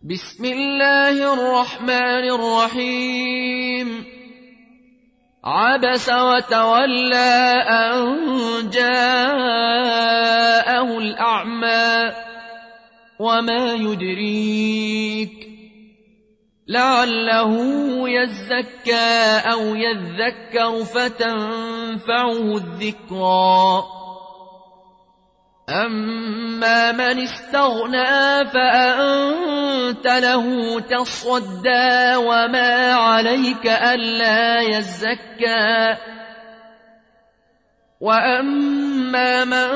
بسم الله الرحمن الرحيم عبس وتولى أن جاءه الأعمى وما يدريك لعله يزكى أو يذكر فتنفعه الذكرى أما من استغنى فأنت له تصدى وما عليك ألا يزكى وأما من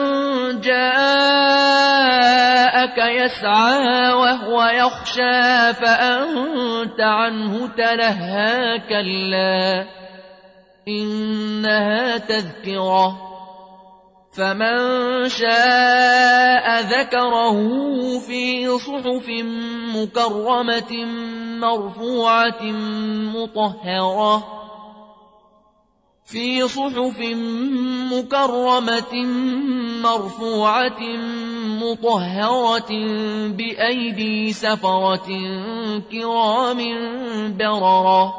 جاءك يسعى وهو يخشى فأنت عنه تلهى كلا إنها تذكرة فمن شاء ذكره في صحف مكرمة مرفوعة مطهرة بأيدي سفرة كرام بررة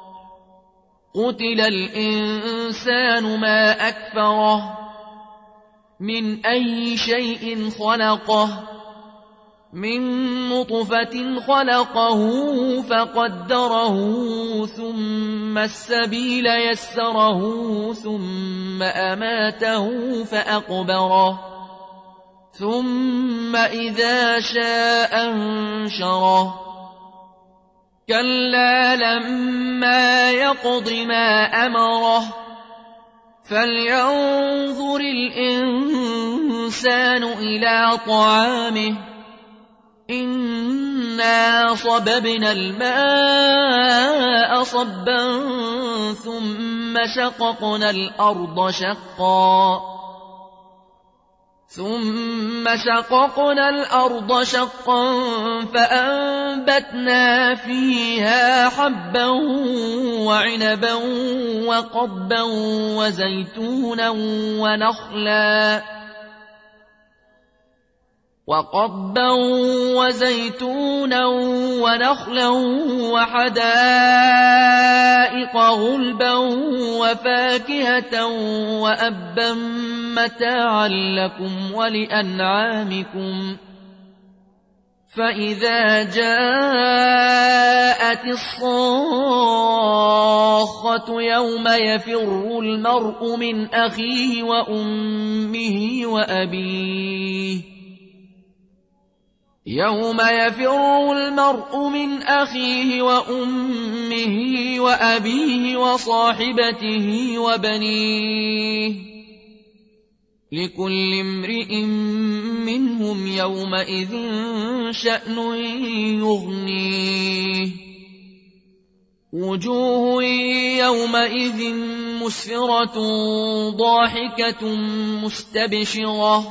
قتل الإنسان ما أكفره من أي شيء خلقه من نطفة خلقه فقدره ثم السبيل يسره ثم أماته فأقبره ثم إذا شاء انشره كلا لما يقض ما أمره فلينظر الإنسان إلى طعامه إنا صببنا الماء صبا ثم شققنا الأرض شقا فأنبتنا فيها حبا وعنبا وقضبا وزيتونا ونخلا وحدائق غلبا وفاكهة وأبا متاعا لكم ولأنعامكم فإذا جاءت الصاخة يوم يفر المرء من أخيه وأمه وأبيه وصاحبته وبنيه لكل امرئ منهم يومئذ شأن يغنيه وجوه يومئذ مسفرة ضاحكة مستبشرة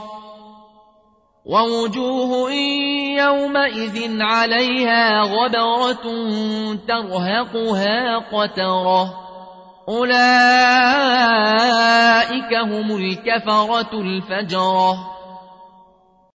ووجوه يومئذ عليها غبرة ترهقها قترة أولئك هم الكفرة الفجرة